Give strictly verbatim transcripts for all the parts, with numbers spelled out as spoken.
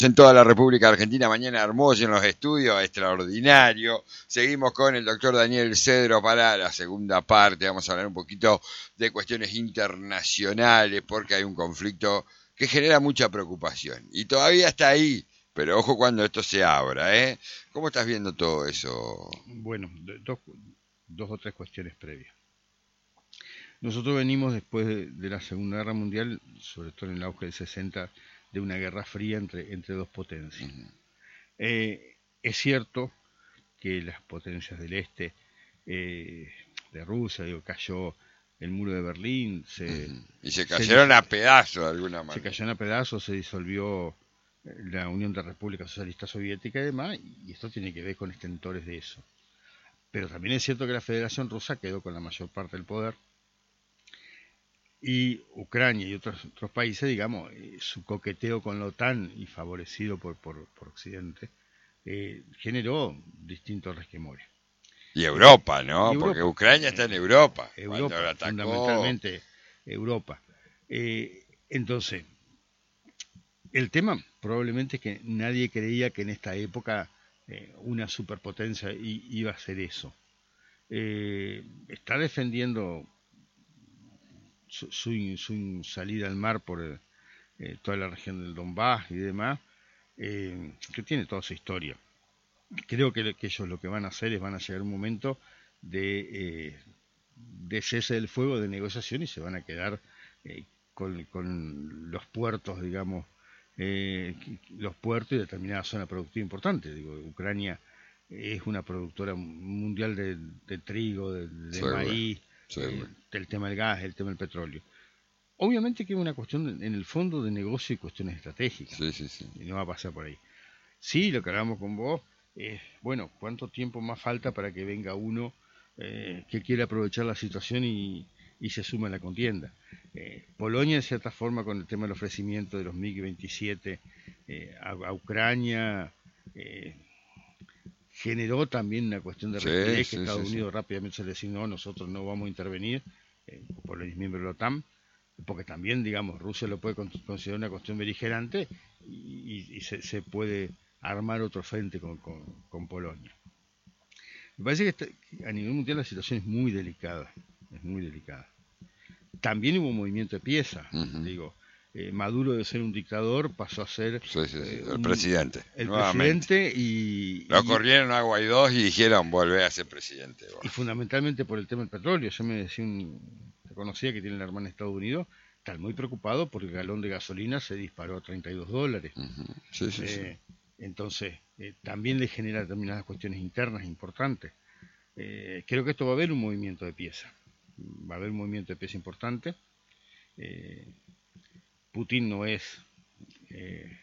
En toda la República Argentina, mañana hermoso en los estudios, extraordinario. Seguimos con el doctor Daniel Cedro para la segunda parte. Vamos a hablar un poquito de cuestiones internacionales porque hay un conflicto que genera mucha preocupación y todavía está ahí, pero ojo cuando esto se abra, ¿eh? ¿Cómo estás viendo todo eso? Bueno, dos, dos o tres cuestiones previas. Nosotros venimos después de, de la Segunda Guerra Mundial, sobre todo en el auge del sesenta, de una guerra fría entre, entre dos potencias. Uh-huh. Eh, es cierto que las potencias del este eh, de Rusia, digo, cayó el muro de Berlín, se, uh-huh. y se cayeron se, a pedazos de alguna manera. Se cayeron a pedazos, se disolvió la Unión de República Socialista Soviética y demás, y esto tiene que ver con estentores de eso. Pero también es cierto que la Federación Rusa quedó con la mayor parte del poder. Y Ucrania y otros, otros países, digamos, eh, su coqueteo con la OTAN y favorecido por, por, por Occidente, eh, generó distintos resquemores. Y Europa, ¿no? Y Europa, porque Ucrania está en Europa. Europa, fundamentalmente Europa. Eh, entonces, el tema probablemente es que nadie creía que en esta época eh, una superpotencia iba a hacer eso. Eh, está defendiendo Su, su, su salida al mar por eh, toda la región del Donbass y demás, eh, que tiene toda su historia. Creo que, que ellos lo que van a hacer es van a llegar a un momento de, eh, de cese del fuego, de negociación, y se van a quedar eh, con, con los puertos, digamos, eh, los puertos y determinada zona productiva importante. Digo, Ucrania es una productora mundial de, de trigo, de, de sí, maíz, sí, eh, del tema del gas, el tema del petróleo. Obviamente que es una cuestión de, en el fondo de negocio y cuestiones estratégicas. Sí, sí, sí. Y no va a pasar por ahí. Sí, lo que hablamos con vos es, eh, bueno, ¿cuánto tiempo más falta para que venga uno eh, que quiera aprovechar la situación y, y se suma a la contienda? Eh, Polonia, en cierta forma, con el tema del ofrecimiento de los MiG veintisiete eh, a, a Ucrania, eh, generó también una cuestión de rapidez, sí, que sí, Estados sí, Unidos sí. rápidamente se le designó, nosotros no vamos a intervenir, eh, por el miembro de la OTAN, porque también, digamos, Rusia lo puede considerar una cuestión beligerante y, y se, se puede armar otro frente con, con, con Polonia. Me parece que está, a nivel mundial la situación es muy delicada, es muy delicada. También hubo un movimiento de pieza, uh-huh. digo, Eh, Maduro, de ser un dictador, pasó a ser sí, sí, sí. Eh, el un, presidente. El nuevamente. presidente y... Lo y, corrieron a Guaidó y dijeron, vuelve a ser presidente. Y fundamentalmente por el tema del petróleo. Yo me decía, un, conocía que tiene la hermana en Estados Unidos, está muy preocupado porque el galón de gasolina se disparó a treinta y dos dólares. Uh-huh. Sí, sí, eh, sí. Entonces, eh, también le genera determinadas cuestiones internas importantes. Eh, creo que esto va a haber un movimiento de pieza. Va a haber un movimiento de pieza importante. Eh, Putin no es eh,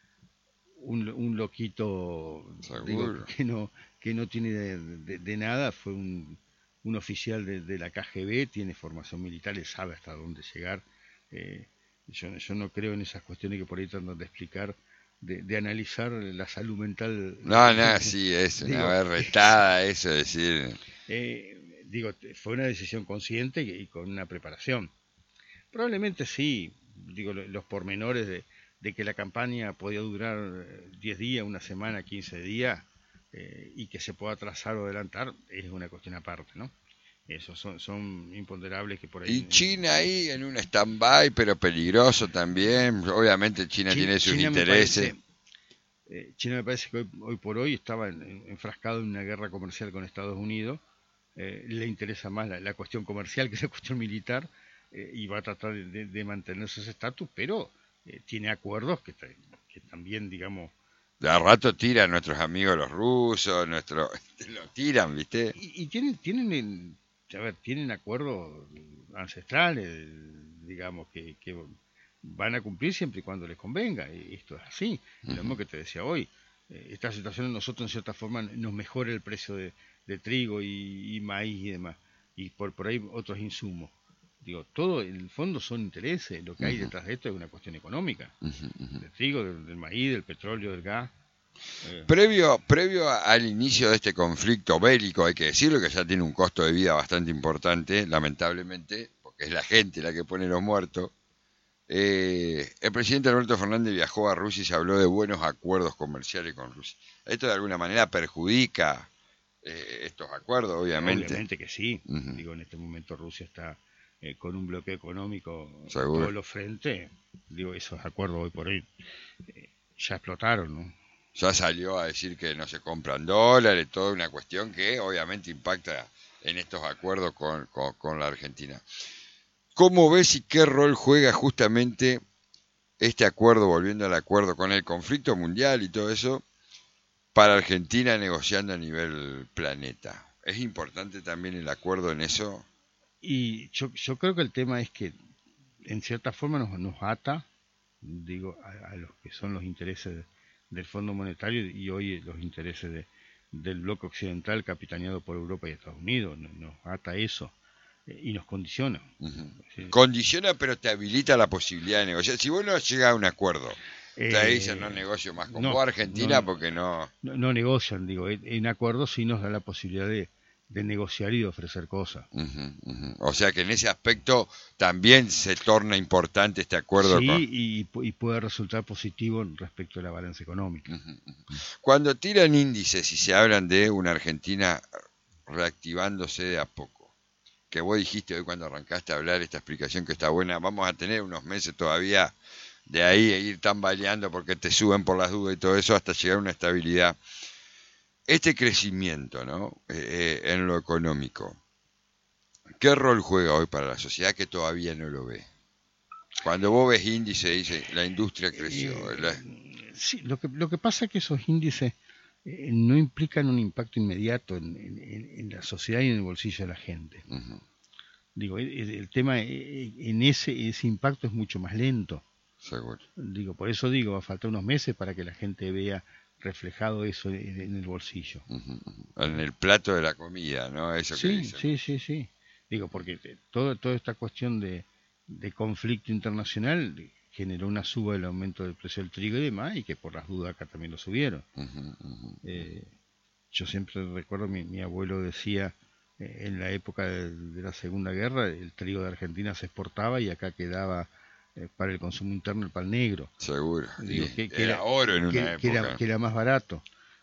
un, un loquito digo, que no que no tiene de, de, de nada, fue un, un oficial de, de la K G B, tiene formación militar y sabe hasta dónde llegar. Eh, yo, yo no creo en esas cuestiones que por ahí tratan de explicar, de, de analizar la salud mental. No, no, sí, es una digo, berretada eso, decir. Eh, digo, fue una decisión consciente y, y con una preparación. Probablemente sí, digo, los pormenores de, de que la campaña podía durar diez días, una semana, quince días, eh, y que se pueda atrasar o adelantar, es una cuestión aparte, ¿no? Esos son, son imponderables que por ahí... Y China ahí en un stand-by, pero peligroso también. Obviamente China, China tiene sus China intereses. Me parece, eh, China me parece que hoy, hoy por hoy estaba en, en, enfrascado en una guerra comercial con Estados Unidos. Eh, le interesa más la, la cuestión comercial que la cuestión militar. Eh, y va a tratar de, de, de mantenerse ese estatus, pero eh, tiene acuerdos que, que también, digamos... De a rato tiran nuestros amigos los rusos, nuestro, lo tiran, ¿viste? Y, y tienen, tienen, a ver, tienen acuerdos ancestrales, digamos, que, que van a cumplir siempre y cuando les convenga, y esto es así, uh-huh. Lo mismo que te decía hoy. Eh, esta situación a nosotros, en cierta forma, nos mejora el precio de, de trigo y, y maíz y demás, y por, por ahí otros insumos. Digo, todo en el fondo son intereses, lo que hay uh-huh. detrás de esto es una cuestión económica, uh-huh, uh-huh. del trigo, del, del maíz, del petróleo, del gas. Eh. Previo, previo al inicio de este conflicto bélico, hay que decirlo que ya tiene un costo de vida bastante importante, lamentablemente, porque es la gente la que pone los muertos, Eh, el presidente Alberto Fernández viajó a Rusia y se habló de buenos acuerdos comerciales con Rusia. Esto de alguna manera perjudica eh, estos acuerdos, obviamente. Obviamente que sí. Uh-huh. Digo, en este momento Rusia está eh, con un bloqueo económico ¿Seguro? en todos los frentes. Digo, esos acuerdos hoy por hoy eh, ya explotaron, ¿no? Ya salió a decir que no se compran dólares, toda una cuestión que obviamente impacta en estos acuerdos con, con, con la Argentina. ¿Cómo ves y qué rol juega justamente este acuerdo, volviendo al acuerdo con el conflicto mundial y todo eso, para Argentina negociando a nivel planeta? ¿Es importante también el acuerdo en eso? Y yo, yo creo que el tema es que en cierta forma nos, nos ata, digo, a, a los que son los intereses de, del Fondo Monetario y hoy los intereses de, del bloque occidental capitaneado por Europa y Estados Unidos. Nos, nos ata eso eh, y nos condiciona. Uh-huh. Sí. Condiciona, pero te habilita la posibilidad de negociar. Si vos no llegas a un acuerdo, eh, te dicen no negocio más con no, vos Argentina no, porque no... no... No negocian, digo, en acuerdo sí nos da la posibilidad de de negociar y de ofrecer cosas. Uh-huh, uh-huh. O sea que en ese aspecto también se torna importante este acuerdo. Sí, con... y, y puede resultar positivo respecto a la balanza económica. Uh-huh, uh-huh. Cuando tiran índices y se hablan de una Argentina reactivándose de a poco, que vos dijiste hoy cuando arrancaste a hablar esta explicación que está buena, vamos a tener unos meses todavía de ahí e ir tambaleando porque te suben por las dudas y todo eso hasta llegar a una estabilidad. Este crecimiento, ¿no? Eh, eh, en lo económico, ¿qué rol juega hoy para la sociedad que todavía no lo ve? Cuando vos ves índice, dice, la industria creció. Eh, la... Sí, lo que, lo que pasa es que esos índices eh, no implican un impacto inmediato en, en, en la sociedad y en el bolsillo de la gente. Uh-huh. Digo, el, el tema en ese, ese impacto es mucho más lento. Seguro. Digo, por eso digo, va a faltar unos meses para que la gente vea reflejado eso en, en el bolsillo. Uh-huh. En el plato de la comida, ¿no? Eso sí, que dicen. sí, sí, sí. Digo, porque todo, toda esta cuestión de, de conflicto internacional generó una suba del aumento del precio del trigo y demás, y que por las dudas acá también lo subieron. Uh-huh, uh-huh. Eh, yo siempre recuerdo, mi, mi abuelo decía, eh, en la época de, de la Segunda Guerra, el trigo de Argentina se exportaba y acá quedaba eh, para el consumo interno el pan negro. Seguro. Digo, que, que era, era oro en que, una época. Que era, que era más barato.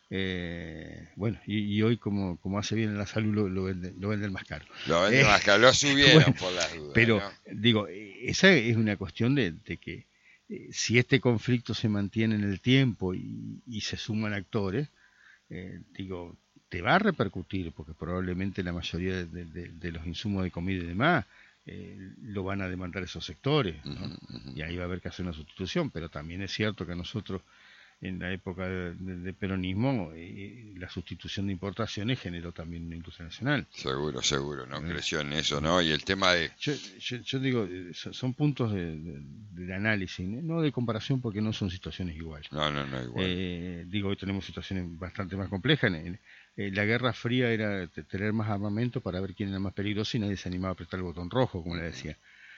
Eh, bueno, y, y hoy como, como hace bien en la salud lo, lo, venden, lo venden más caro. Lo venden eh, más caro, lo subieron bueno, por las dudas. Pero, ¿no? digo, esa es una cuestión de, de que eh, si este conflicto se mantiene en el tiempo y, y se suman actores, eh, digo, te va a repercutir, porque probablemente la mayoría de, de, de los insumos de comida y demás eh, lo van a demandar esos sectores, ¿no? Uh-huh, uh-huh. Y ahí va a haber que hacer una sustitución, pero también es cierto que nosotros en la época de, de, de peronismo eh, la sustitución de importaciones generó también una industria nacional. Seguro, seguro, ¿no? Eh, Creció en eso, ¿no? Y el tema de... Yo, yo, yo digo, son puntos de, de, de análisis, no de comparación porque no son situaciones iguales. No, no, no, igual. Eh, digo, hoy tenemos situaciones bastante más complejas. En, en, la Guerra Fría era tener más armamento para ver quién era más peligroso y nadie se animaba a apretar el botón rojo, como le decía.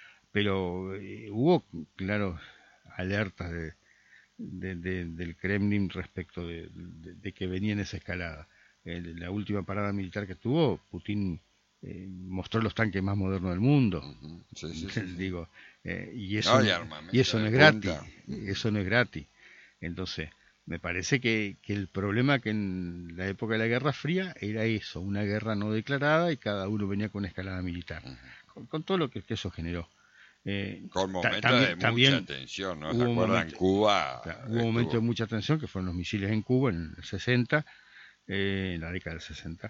Pero eh, hubo, claro, alertas de, de, de, del Kremlin respecto de, de, de que venía en esa escalada. Eh, la última parada militar que tuvo, Putin eh, mostró los tanques más modernos del mundo. Uh-huh. Sí, sí, sí, sí. Digo, eh, y eso, no, no, y eso no es gratis. Uh-huh. Eso no es gratis. Entonces, me parece que, que el problema que en la época de la Guerra Fría era eso, una guerra no declarada y cada uno venía con una escalada militar, uh-huh. con, con todo lo que, que eso generó. Eh, con momentos también, de también mucha tensión, ¿no? ¿Se acuerdan? Cuba. Claro, hubo momentos de mucha tensión, que fueron los misiles en Cuba en el sesenta, eh, en la década del sesenta.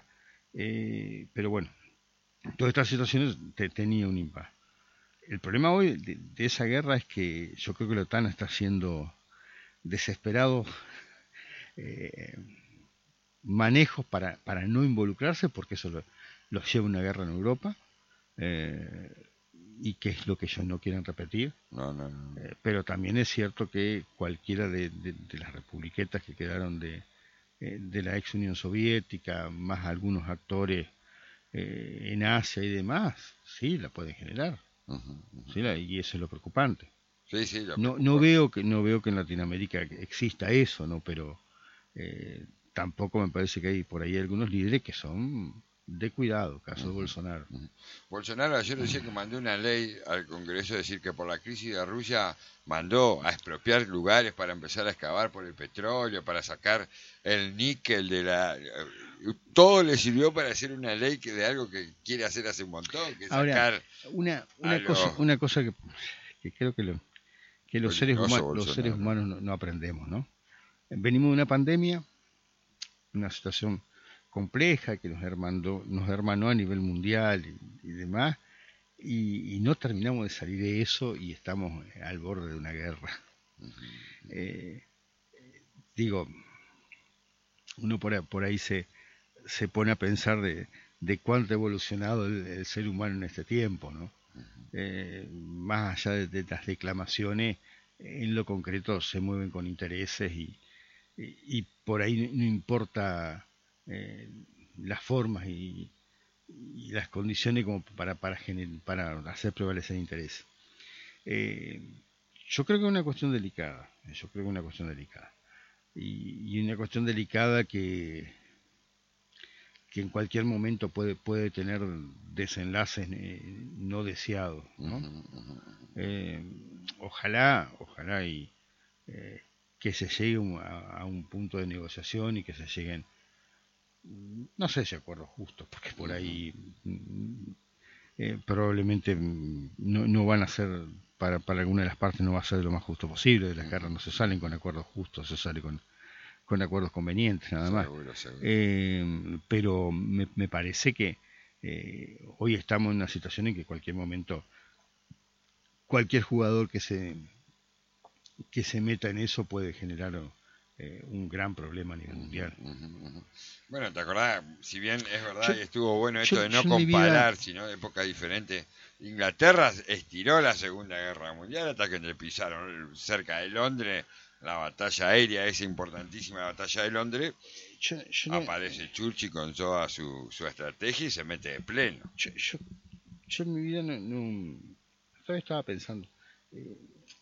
Eh, pero bueno, todas estas situaciones te, tenía un impacto. El problema hoy de, de esa guerra es que yo creo que la OTAN está siendo desesperado eh, manejos para, para no involucrarse, porque eso lo, los lleva a una guerra en Europa. Eh, y que es lo que ellos no quieren repetir. No, no, no. Eh, pero también es cierto que cualquiera de, de, de las republiquetas que quedaron de, eh, de la ex Unión Soviética, más algunos actores eh, en Asia y demás, sí, la pueden generar. Uh-huh, uh-huh. ¿Sí? La, y eso es lo preocupante. Sí, sí, lo no, preocupante. no veo que no veo que en Latinoamérica exista eso, no, pero eh, tampoco me parece que hay por ahí algunos líderes que son de cuidado, caso de Uh-huh. Bolsonaro. Uh-huh. Bolsonaro ayer decía que mandó una ley al Congreso, decir que por la crisis de Rusia mandó a expropiar lugares para empezar a excavar por el petróleo, para sacar el níquel de la... Todo le sirvió para hacer una ley que de algo que quiere hacer hace un montón, que es Ahora, sacar una, una, a cosa, los... una cosa que, que creo que, lo, que los, seres huma- los seres humanos no, no aprendemos, ¿no? Venimos de una pandemia, una situación compleja que nos hermanó, nos hermanó a nivel mundial y, y demás, y, y no terminamos de salir de eso y estamos al borde de una guerra. Uh-huh. Eh, digo, uno por ahí, por ahí se, se pone a pensar de, de cuánto ha evolucionado el, el ser humano en este tiempo, ¿no? Uh-huh. Eh, más allá de, de las declamaciones, en lo concreto se mueven con intereses y, y, y por ahí no importa eh, las formas y, y las condiciones como para, para, gener, para hacer prevalecer interés. Eh, yo creo que es una cuestión delicada, yo creo que es una cuestión delicada. Y, y una cuestión delicada que, que en cualquier momento puede, puede tener desenlaces eh, no deseados, ¿no? Uh-huh, uh-huh. Eh, ojalá, ojalá y eh, que se llegue a, a un punto de negociación y que se lleguen, no sé si acuerdos justos, porque por ahí eh, probablemente no, no van a ser, para, para alguna de las partes no va a ser lo más justo posible, de las guerras no se salen con acuerdos justos, se sale con, con acuerdos convenientes, nada más. Seguro, seguro. Eh, pero me, me parece que eh, hoy estamos en una situación en que cualquier momento, cualquier jugador que se que se meta en eso puede generar eh, un gran problema a nivel mundial. Uh-huh, uh-huh. Bueno, ¿te acordás? Si bien es verdad yo, y estuvo bueno esto yo, de no comparar, vida... sino de épocas diferentes, Inglaterra estiró la Segunda Guerra Mundial hasta que le pisaron cerca de Londres, la batalla aérea, esa importantísima batalla de Londres, yo, yo no... aparece Churchill con toda su, su estrategia y se mete de pleno. Yo, yo, yo en mi vida no... no... Todavía estaba pensando... Eh,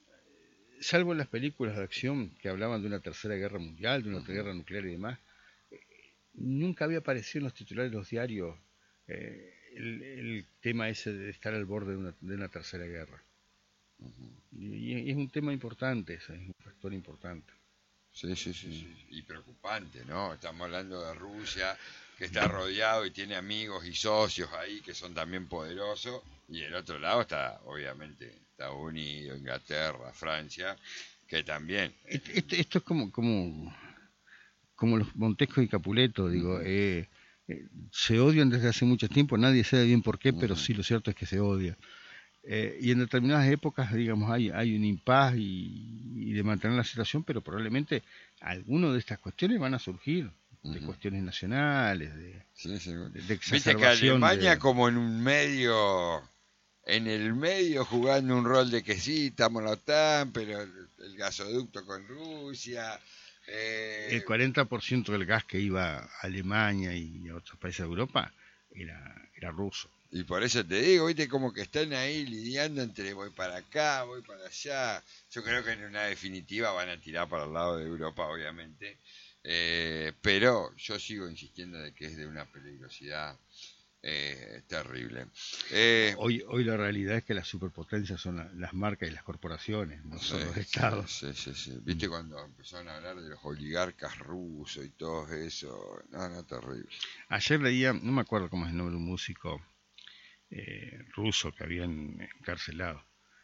salvo en las películas de acción que hablaban de una tercera guerra mundial, de una uh-huh. guerra nuclear y demás, eh, nunca había aparecido en los titulares de los diarios eh, el, el tema ese de estar al borde de una, de una tercera guerra. Uh-huh. Y, y es un tema importante, es un factor importante. Sí, sí, sí, sí, y preocupante, ¿no? Estamos hablando de Rusia, que está rodeado y tiene amigos y socios ahí que son también poderosos, y el otro lado está, obviamente, Estados Unidos, Inglaterra, Francia, que también... Esto, esto es como, como, como los Montesco y Capuleto, digo, uh-huh. eh, eh, se odian desde hace mucho tiempo, nadie sabe bien por qué, uh-huh. pero sí, lo cierto es que se odian. Eh, y en determinadas épocas, digamos, hay, hay un impas y, y de mantener la situación, pero probablemente algunas de estas cuestiones van a surgir, de uh-huh. cuestiones nacionales, de, sí, sí. de, de Viste que Alemania de... como en un medio, en el medio jugando un rol de que sí, estamos en la OTAN, pero el, el gasoducto con Rusia... Eh... El cuarenta por ciento del gas que iba a Alemania y a otros países de Europa era, era ruso. Y por eso te digo, viste, como que están ahí lidiando entre voy para acá, voy para allá. Yo creo que en una definitiva van a tirar para el lado de Europa, obviamente. Eh, pero yo sigo insistiendo de que es de una peligrosidad eh, terrible. Eh, hoy, hoy la realidad es que las superpotencias son la, las marcas y las corporaciones, no son sí, los estados. Sí, sí, sí, sí. Viste cuando empezaron a hablar de los oligarcas rusos y todo eso. No, no, terrible. Ayer leía, no me acuerdo cómo es el nombre de un músico Eh, ruso que habían encarcelado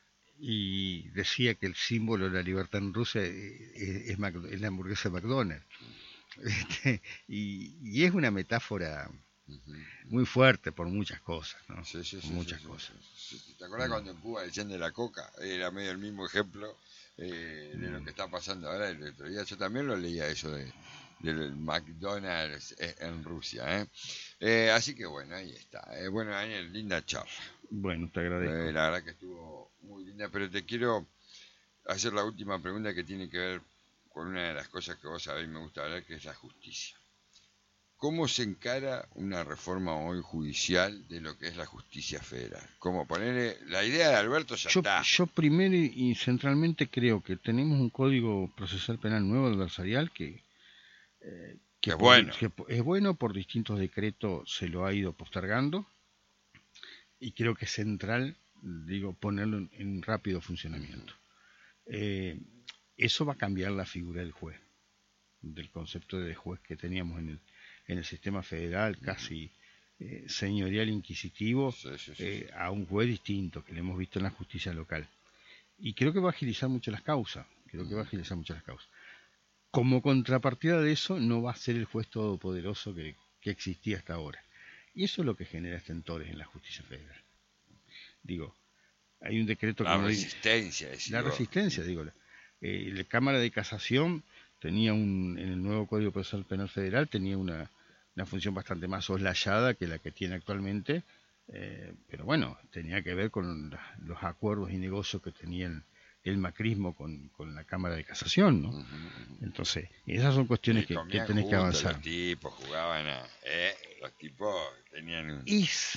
y decía que el símbolo de la libertad en Rusia es, es, es la hamburguesa de McDonald's. Este, y, y es una metáfora uh-huh. muy fuerte por muchas cosas, ¿no? Sí, sí, por sí, muchas sí, cosas. Sí, sí. ¿Te acuerdas uh-huh. cuando en Cuba decían de la coca? Era medio el mismo ejemplo eh, de uh-huh. lo que está pasando ahora. El otro día yo también lo leía eso de del McDonald's en Rusia, ¿eh? Eh, así que bueno, ahí está. Eh, bueno, Daniel, linda charla. Bueno, te agradezco. Eh, la verdad que estuvo muy linda, pero te quiero hacer la última pregunta que tiene que ver con una de las cosas que vos sabés y me gusta hablar, que es la justicia. ¿Cómo se encara una reforma hoy judicial de lo que es la justicia federal? ¿Cómo ponerle la idea de Alberto ya yo, está? Yo primero y centralmente creo que tenemos un código procesal penal nuevo adversarial que, eh, que es por, bueno. que es bueno, por distintos decretos se lo ha ido postergando, y creo que es central, digo, ponerlo en, en rápido funcionamiento. Eh, eso va a cambiar la figura del juez, del concepto de juez que teníamos en el, en el sistema federal, casi eh, señorial inquisitivo, Sí, sí, sí, eh, sí. a un juez distinto que le hemos visto en la justicia local. Y creo que va a agilizar mucho las causas, creo que va a agilizar mucho las causas. Como contrapartida de eso, no va a ser el juez todopoderoso que, que existía hasta ahora. Y eso es lo que genera estentores en la justicia federal. Digo, hay un decreto La que no resistencia, dice, la resistencia, digo, eh, la Cámara de Casación tenía un, en el nuevo Código Procesal Penal Federal tenía una, una función bastante más soslayada que la que tiene actualmente, eh, pero bueno, tenía que ver con la, los acuerdos y negocios que tenía el, el macrismo con, con la Cámara de Casación, ¿no? Uh -huh. Entonces, esas son cuestiones que, que tenés que avanzar. Los tipos jugaban a, eh, los tipos tenían un... Es,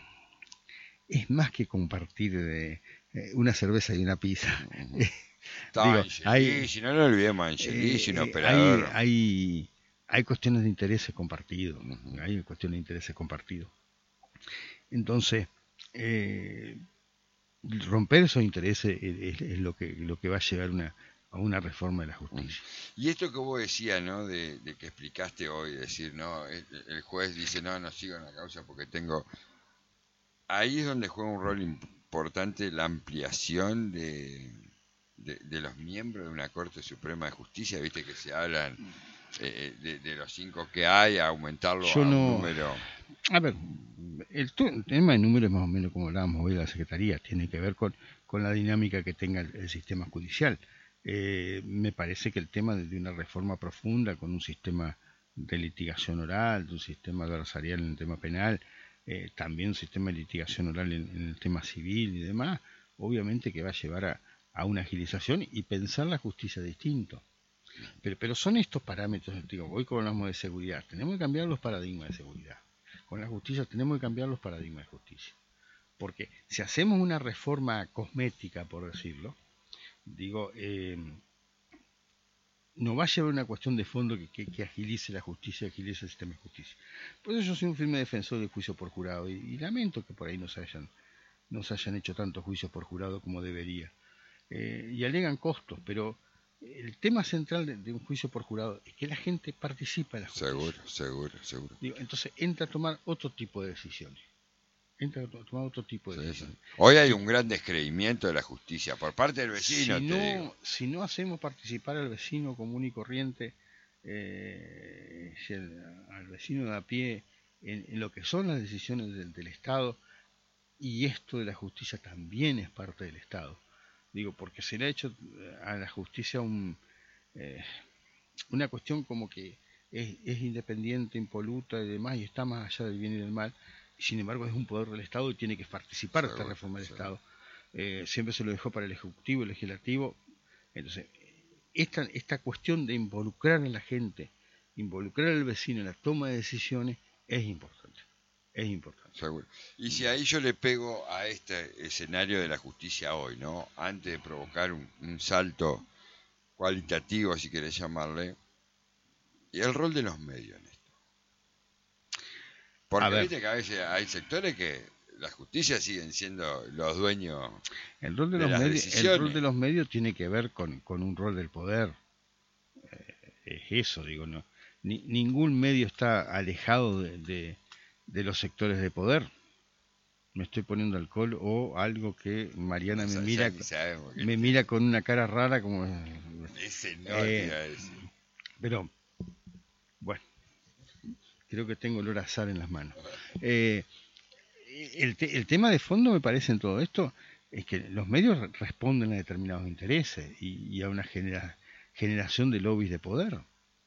es más que compartir de, eh, una cerveza y una pizza. Uh -huh. Digo, hay, si no lo olvidemos, Angelis, eh, un operador. Hay, hay, hay cuestiones de intereses compartidos. Uh-huh. Hay cuestiones de intereses compartidos. Entonces, eh, romper esos intereses es, es lo que lo que va a llevar una, a una reforma de la justicia. Uh-huh. Y esto que vos decías, ¿no? De, de que explicaste hoy, decir, no, el, el juez dice, no, no sigo en la causa porque tengo. Ahí es donde juega un rol importante la ampliación de. De, de los miembros de una Corte Suprema de Justicia, viste que se hablan eh, de, de los cinco que hay, a aumentarlo Yo a un no, número. A ver, el, el tema de números más o menos como hablábamos hoy de la Secretaría, tiene que ver con, con la dinámica que tenga el, el sistema judicial. Eh, me parece que el tema de una reforma profunda con un sistema de litigación oral, de un sistema adversarial en el tema penal, eh, también un sistema de litigación oral en, en el tema civil y demás, obviamente que va a llevar a, a una agilización y pensar la justicia distinto. Pero, pero son estos parámetros, digo, hoy como hablamos de seguridad, tenemos que cambiar los paradigmas de seguridad. Con la justicia tenemos que cambiar los paradigmas de justicia. Porque si hacemos una reforma cosmética, por decirlo, digo, eh, no va a llevar una cuestión de fondo que, que, que agilice la justicia, agilice el sistema de justicia. Por eso yo soy un firme defensor del juicio por jurado y, y lamento que por ahí no se hayan, no se hayan hecho tantos juicios por jurado como debería. Eh, y alegan costos, pero el tema central de, de un juicio por jurado es que la gente participa en la justicia. Seguro, seguro, seguro. Digo, entonces entra a tomar otro tipo de decisiones. Entra a tomar otro tipo de sí, decisiones. Sí. Hoy hay un gran descreimiento de la justicia por parte del vecino. Si, te no, digo. si no hacemos participar al vecino común y corriente, eh, el, al vecino de a pie, en, en lo que son las decisiones del, del Estado, y esto de la justicia también es parte del Estado. Digo, porque se le ha hecho a la justicia un, eh, una cuestión como que es, es independiente, impoluta y demás, y está más allá del bien y del mal, y sin embargo es un poder del Estado y tiene que participar de esta reforma del Estado. Eh, siempre se lo dejó para el Ejecutivo, el Legislativo. Entonces, esta, esta cuestión de involucrar a la gente, involucrar al vecino en la toma de decisiones, es importante. Es importante. Seguro. Y si ahí yo le pego a este escenario de la justicia hoy, ¿no? Antes de provocar un, un salto cualitativo, si querés llamarle, y el rol de los medios en esto. Porque viste que a veces hay sectores que la justicia siguen siendo los dueños el rol de, de los las medios, decisiones. El rol de los medios tiene que ver con, con un rol del poder. Eh, es eso, digo, no. Ni, ningún medio está alejado de, de, de los sectores de poder. Me estoy poniendo alcohol o algo que Mariana no, me mira me mira con una cara rara como ese no, eh, pero bueno, creo que tengo olor a sal en las manos. Eh, el, te, el tema de fondo me parece en todo esto es que los medios responden a determinados intereses y, y a una genera, generación de lobbies de poder.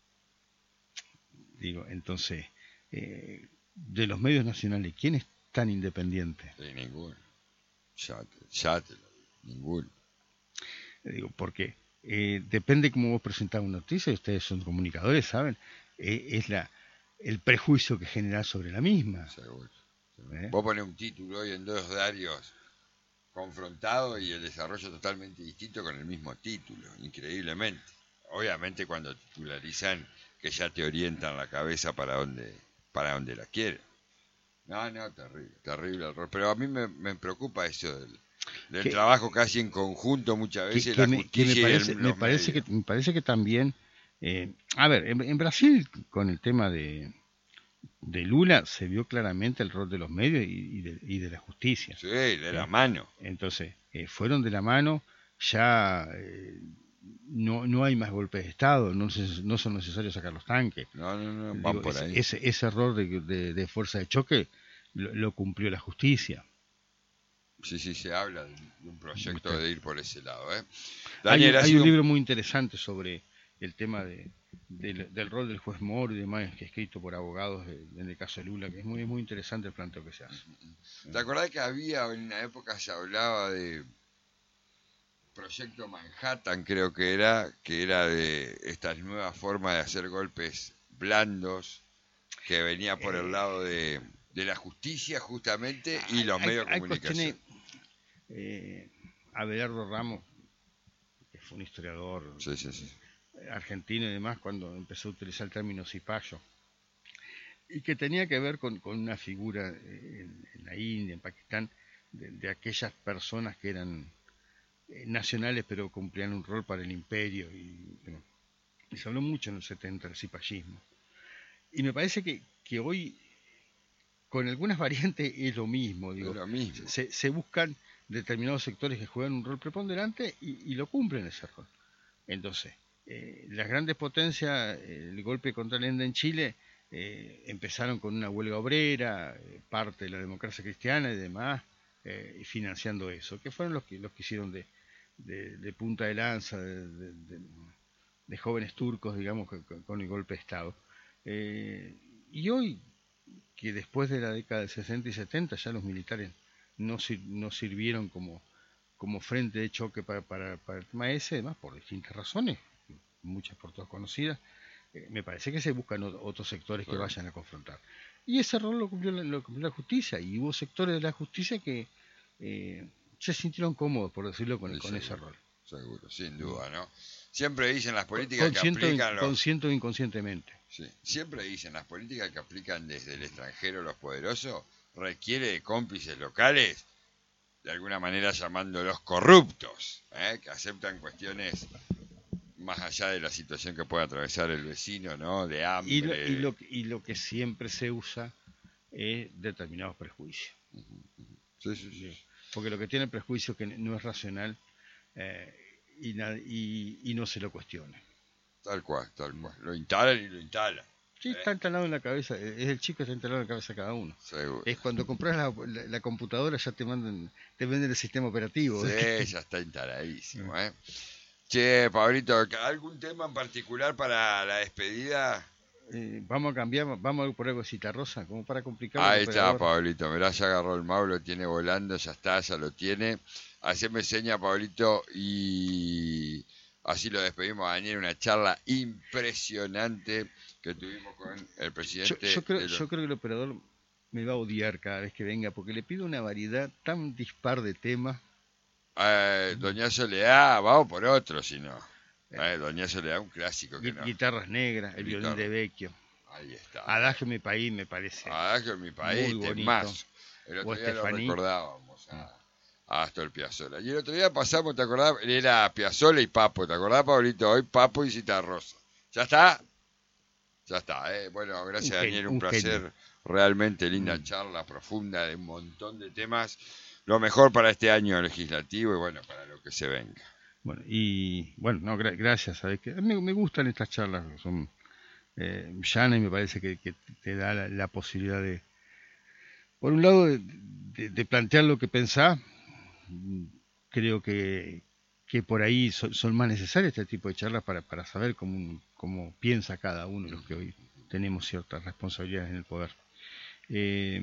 Digo, entonces, eh, de los medios nacionales, ¿quién es tan independiente? Sí, ninguno. Ya te, ya te lo digo, ninguno. Digo, porque eh, depende cómo vos presentás una noticia, y ustedes son comunicadores, ¿saben? Eh, es la el prejuicio que generás sobre la misma. Seguro. Seguro. ¿Eh? Vos ponés un título hoy en dos diarios confrontado y el desarrollo totalmente distinto con el mismo título, increíblemente. obviamente cuando titularizan que ya te orientan la cabeza para donde, para donde la quieren. No, no, terrible, terrible el rol. Pero a mí me, me preocupa eso del, del que, trabajo casi en conjunto muchas veces, que, la me, que me justicia parece, y el, me los parece medios. que me parece que también eh, a ver, en, en Brasil con el tema de de Lula se vio claramente el rol de los medios y, y, de, y de la justicia. Sí, de la ¿eh? mano. Entonces, eh, fueron de la mano, ya eh, no, no hay más golpes de Estado, no, se, no son necesarios sacar los tanques. No, no, no, van Digo, por ese, ahí. ese, ese error de, de, de fuerza de choque lo, lo cumplió la justicia. Sí, sí, se habla de, de un proyecto ¿Viste? de ir por ese lado. ¿eh? Hay, Daniel, un, ha hay un sido libro un... muy interesante sobre el tema de, del, del rol del juez Moro y demás, que es escrito por abogados de, en el caso de Lula, que es muy, muy interesante el planteo que se hace. ¿Te acordás que había en una época se hablaba de Proyecto Manhattan, creo que era, que era de estas nuevas formas de hacer golpes blandos, que venía por el Eh, lado de, de la justicia justamente y hay, los hay, medios de hay cuestiones. comunicación? Eh, Abelardo Ramos, que fue un historiador Sí, sí, sí. argentino y demás, cuando empezó a utilizar el término cipayo, y que tenía que ver con, con una figura en, en la India, en Pakistán, de, de aquellas personas que eran eh, nacionales pero cumplían un rol para el imperio, y, bueno, y se habló mucho en los setenta del cipallismo. Y me parece que, que hoy, con algunas variantes, es lo mismo, Es digo, lo mismo. se, se buscan determinados sectores que juegan un rol preponderante y, y lo cumplen ese rol. Entonces, eh, las grandes potencias, eh, el golpe contra Allende en Chile, eh, empezaron con una huelga obrera, eh, parte de la democracia cristiana y demás, eh, financiando eso, que fueron los que, los que hicieron de, de, de punta de lanza, de, de, de, de jóvenes turcos, digamos, con, con el golpe de Estado. Eh, y hoy, que después de la década de sesenta y setenta ya los militares no, sir, no sirvieron como, como frente de choque para, para, para el tema ese, además por distintas razones, muchas por todas conocidas, eh, me parece que se buscan otros sectores que vayan a confrontar. Y ese rol lo cumplió, lo cumplió la justicia, y hubo sectores de la justicia que eh, se sintieron cómodos, por decirlo, con, Sí, con seguro, ese rol. Seguro, sin duda, ¿no? Siempre dicen las políticas que Consciente, aplican los... consciente o inconscientemente. Sí, siempre dicen las políticas que aplican desde el extranjero los poderosos requiere de cómplices locales, de alguna manera llamándolos corruptos, ¿eh? Que aceptan cuestiones más allá de la situación que pueda atravesar el vecino, ¿no? De hambre. Y lo, y lo, y lo que siempre se usa es determinados prejuicios. Sí, sí, sí. Porque lo que tiene el prejuicio es que no es racional eh, y, y, y no se lo cuestiona. Tal cual, tal cual. Lo instalan y lo instalan. Sí, está instalado en la cabeza, es el chico, está instalado en la cabeza de cada uno. Seguro. Es cuando compras la, la, la computadora ya te mandan, te venden el sistema operativo. Sí, ¿eh? ya está instaladísimo, ¿eh? Che, Pablito, ¿algún tema en particular para la despedida? Eh, vamos a cambiar, vamos a por algo de Citarrosa, como para complicar. Ahí está, Pablito, mirá, ya agarró el mouse, lo tiene volando, ya está, ya lo tiene. Haceme seña, Pablito, y así lo despedimos a Daniel, una charla impresionante que tuvimos con el presidente. Yo, yo, creo, de los... yo creo que el operador me va a odiar cada vez que venga, porque le pido una variedad tan dispar de temas. Eh, Doña Soledad, vamos por otro, si no. Eh, Doña Soledad, un clásico que no. Guitarras negras, el Guitarra. violín de Vecchio. Ahí está. Adagio en mi país me parece. Adagio en mi país, muy bonito. más. El otro o día Estefaní. lo recordábamos a, a Astor Piazzolla. Y el otro día pasamos, ¿te acordás? Era Piazzolla y Papo, ¿te acordás, Pablito? Hoy Papo y Citarrosa. ¿Ya está? Ya está, ¿eh? Bueno, gracias, un Daniel, genio, un, un placer. genio. Realmente linda mm. charla, profunda, de un montón de temas. Lo mejor para este año legislativo y bueno, para lo que se venga. Bueno, y bueno, no, gra gracias, ¿sabes qué? Me, me gustan estas charlas, son eh, llanas y me parece que, que te da la, la posibilidad de, por un lado, de, de, de plantear lo que pensás. Creo que, que por ahí son, son más necesarias este tipo de charlas para, para saber cómo, cómo piensa cada uno de los que hoy tenemos ciertas responsabilidades en el poder. Eh,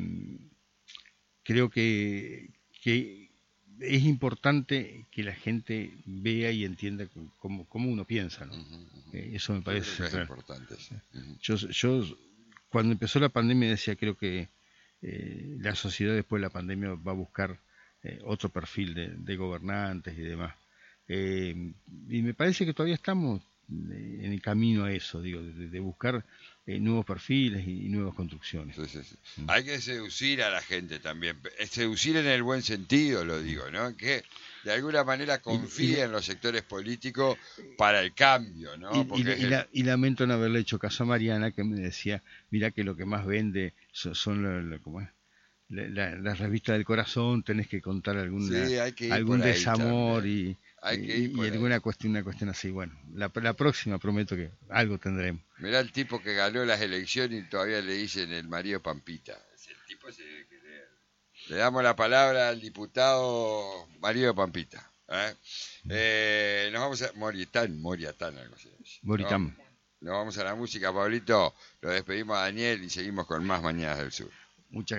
creo que, que es importante que la gente vea y entienda cómo, cómo uno piensa, ¿no? Uh -huh, uh -huh. Eh, eso me parece central. Es importante, sí. Uh -huh. yo, yo, cuando empezó la pandemia, decía, creo que eh, la sociedad después de la pandemia va a buscar eh, otro perfil de, de gobernantes y demás. Eh, y me parece que todavía estamos en el camino a eso, digo, de, de buscar eh, nuevos perfiles y, y nuevas construcciones. Sí, sí, sí. Mm. Hay que seducir a la gente también, seducir en el buen sentido, lo digo, ¿no? Que de alguna manera confíe en los sectores políticos para el cambio, ¿no? Y, Porque y, es y, el... la, y lamento no haberle hecho caso a Mariana, que me decía, mira que lo que más vende son, son lo, lo, ¿cómo es? La, la, la revista del corazón, tenés que contar alguna, sí, hay que ir algún por ahí desamor también. y, hay que ir y, por y alguna ahí. cuestión, una cuestión así. Bueno, la, la próxima prometo que algo tendremos. Mirá el tipo que ganó las elecciones y todavía le dicen el marido Pampita. El tipo se debe querer. Le damos la palabra al diputado Mario Pampita. ¿eh? Eh, nos vamos a Moritán, Moriatán, algo así. Moritán. Nos, nos vamos a la música, Pablito. Lo despedimos a Daniel y seguimos con más Mañanas del Sur. Muchas